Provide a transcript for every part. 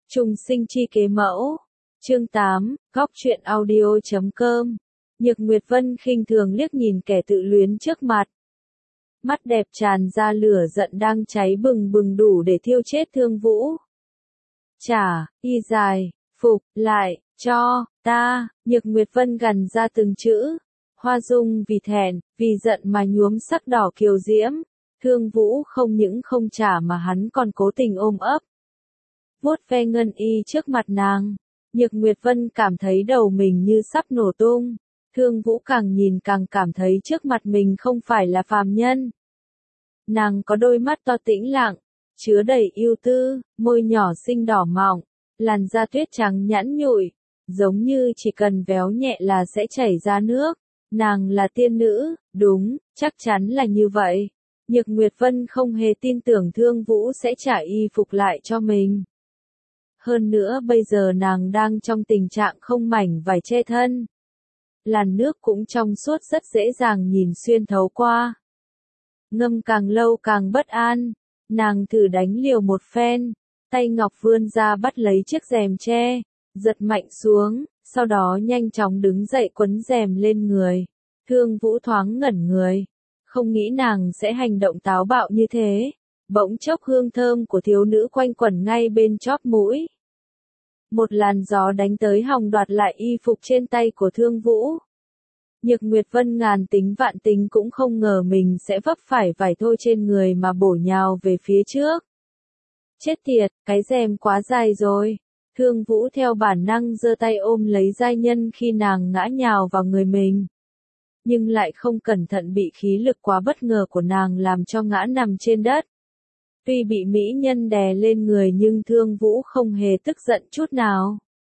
Trùng sinh chi kế mẫu. Chương 8, góc truyện audio.com. Nhược Nguyệt Vân khinh thường liếc nhìn kẻ tự luyến trước mặt. Mắt đẹp tràn ra lửa giận đang cháy bừng bừng đủ để thiêu chết Thương Vũ. Trả, y dài, phục, lại, cho, ta, Nhược Nguyệt Vân gằn ra từng chữ. Hoa Dung vì thẹn, vì giận mà nhuốm sắc đỏ kiều diễm. Thương Vũ không những không trả mà hắn còn cố tình ôm ấp. Vuốt ve ngân y trước mặt nàng. Nhược Nguyệt Vân cảm thấy đầu mình như sắp nổ tung. Thương Vũ càng nhìn càng cảm thấy trước mặt mình không phải là phàm nhân. Nàng có đôi mắt to tĩnh lặng, chứa đầy ưu tư, môi nhỏ xinh đỏ mọng, làn da tuyết trắng nhẵn nhụi, giống như chỉ cần véo nhẹ là sẽ chảy ra nước. Nàng là tiên nữ, đúng, chắc chắn là như vậy. Nhược Nguyệt Vân không hề tin tưởng Thương Vũ sẽ trả y phục lại cho mình. Hơn nữa bây giờ nàng đang trong tình trạng không mảnh vải che thân. Làn nước cũng trong suốt rất dễ dàng nhìn xuyên thấu qua. Ngâm càng lâu càng bất an, nàng thử đánh liều một phen, tay ngọc vươn ra bắt lấy chiếc rèm che, giật mạnh xuống, sau đó nhanh chóng đứng dậy quấn rèm lên người. Thương Vũ thoáng ngẩn người, không nghĩ nàng sẽ hành động táo bạo như thế. Bỗng chốc hương thơm của thiếu nữ quanh quẩn ngay bên chóp mũi. Một làn gió đánh tới hòng đoạt lại y phục trên tay của Thương Vũ. Nhược Nguyệt Vân ngàn tính vạn tính cũng không ngờ mình sẽ vấp phải vải thô trên người mà bổ nhào về phía trước. Chết tiệt, cái rèm quá dài rồi. Thương Vũ theo bản năng giơ tay ôm lấy giai nhân khi nàng ngã nhào vào người mình. Nhưng lại không cẩn thận bị khí lực quá bất ngờ của nàng làm cho ngã nằm trên đất. Tuy bị mỹ nhân đè lên người nhưng Thương Vũ không hề tức giận chút nào.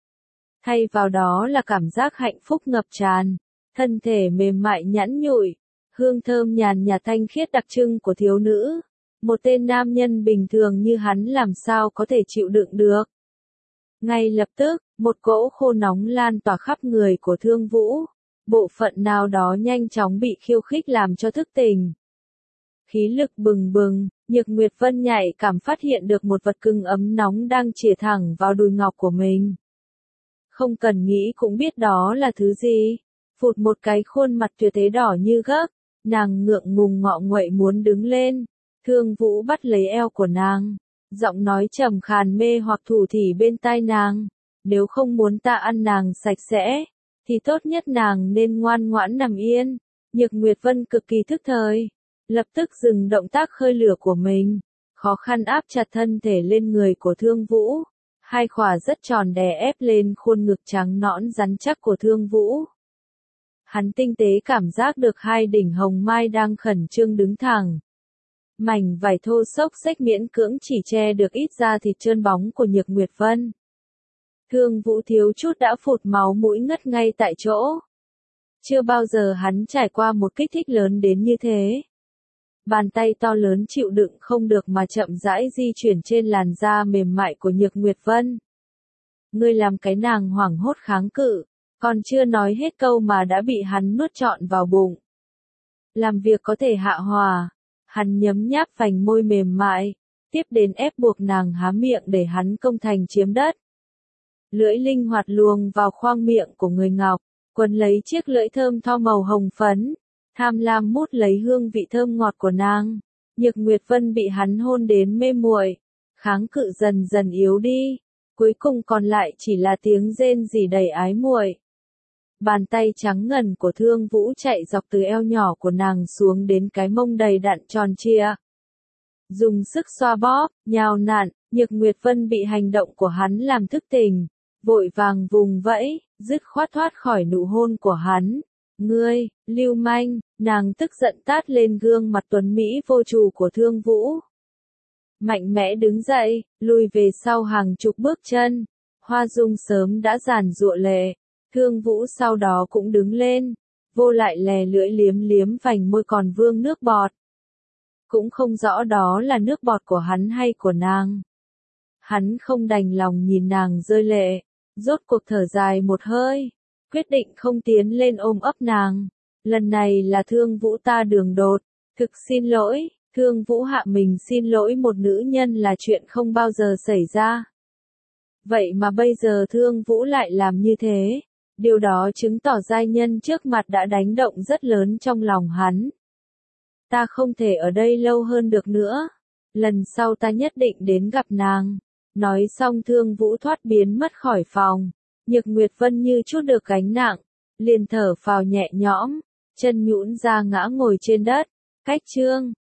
Thay vào đó là cảm giác hạnh phúc ngập tràn, thân thể mềm mại nhẵn nhụi, hương thơm nhàn nhạt thanh khiết đặc trưng của thiếu nữ. Một tên nam nhân bình thường như hắn làm sao có thể chịu đựng được. Ngay lập tức, một cỗ khô nóng lan tỏa khắp người của Thương Vũ. Bộ phận nào đó nhanh chóng bị khiêu khích làm cho thức tỉnh. Khí lực bừng bừng, Nhược Nguyệt Vân nhạy cảm phát hiện được một vật cứng ấm nóng đang chĩa thẳng vào đùi ngọc của mình. Không cần nghĩ cũng biết đó là thứ gì. Phụt một cái khuôn mặt tuyệt thế đỏ như gấc, nàng ngượng ngùng ngọ nguậy muốn đứng lên. Thương Vũ bắt lấy eo của nàng, giọng nói trầm khàn mê hoặc thủ thỉ bên tai nàng. Nếu không muốn ta ăn nàng sạch sẽ, thì tốt nhất nàng nên ngoan ngoãn nằm yên. Nhược Nguyệt Vân cực kỳ thức thời, lập tức dừng động tác khơi lửa của mình, khó khăn áp chặt thân thể lên người của Thương Vũ. Hai khỏa rất tròn đè ép lên khuôn ngực trắng nõn rắn chắc của Thương Vũ. Hắn tinh tế cảm giác được hai đỉnh hồng mai đang khẩn trương đứng thẳng. Mảnh vải thô xốc xếch miễn cưỡng chỉ che được ít da thịt trơn bóng của Nhược Nguyệt Vân. Thương Vũ thiếu chút đã phụt máu mũi ngất ngay tại chỗ. Chưa bao giờ hắn trải qua một kích thích lớn đến như thế. Bàn tay to lớn chịu đựng không được mà chậm rãi di chuyển trên làn da mềm mại của Nhược Nguyệt Vân. Ngươi làm cái nàng hoảng hốt kháng cự, còn chưa nói hết câu mà đã bị hắn nuốt trọn vào bụng. Làm việc có thể hạ hòa, hắn nhấm nháp phành môi mềm mại, tiếp đến ép buộc nàng há miệng để hắn công thành chiếm đất. Lưỡi linh hoạt luồn vào khoang miệng của người ngọc, quấn lấy chiếc lưỡi thơm tho màu hồng phấn, tham lam mút lấy hương vị thơm ngọt của nàng. Nhược Nguyệt Vân bị hắn hôn đến mê muội, kháng cự dần dần yếu đi, cuối cùng còn lại chỉ là tiếng rên rỉ đầy ái muội. Bàn tay trắng ngần của Thương Vũ chạy dọc từ eo nhỏ của nàng xuống đến cái mông đầy đặn tròn trịa. Dùng sức xoa bóp, nhào nặn, Nhược Nguyệt Vân bị hành động của hắn làm thức tỉnh, vội vàng vùng vẫy, dứt khoát thoát khỏi nụ hôn của hắn. Ngươi, lưu manh, nàng tức giận tát lên gương mặt tuấn mỹ vô trù của Thương Vũ. Mạnh mẽ đứng dậy, lùi về sau hàng chục bước chân. Hoa Dung sớm đã giàn giụa lệ. Thương Vũ sau đó cũng đứng lên, vô lại lè lưỡi liếm liếm vành môi còn vương nước bọt. Cũng không rõ đó là nước bọt của hắn hay của nàng. Hắn không đành lòng nhìn nàng rơi lệ, rốt cuộc thở dài một hơi, quyết định không tiến lên ôm ấp nàng. Lần này là Thương Vũ ta đường đột, thực xin lỗi. Thương Vũ hạ mình xin lỗi một nữ nhân là chuyện không bao giờ xảy ra. Vậy mà bây giờ Thương Vũ lại làm như thế. Điều đó chứng tỏ giai nhân trước mặt đã đánh động rất lớn trong lòng hắn. Ta không thể ở đây lâu hơn được nữa. Lần sau ta nhất định đến gặp nàng. Nói xong Thương Vũ thoát biến mất khỏi phòng. Nhược Nguyệt Vân như chút được gánh nặng. Liền thở phào nhẹ nhõm. Chân nhũn ra ngã ngồi trên đất. Cách chương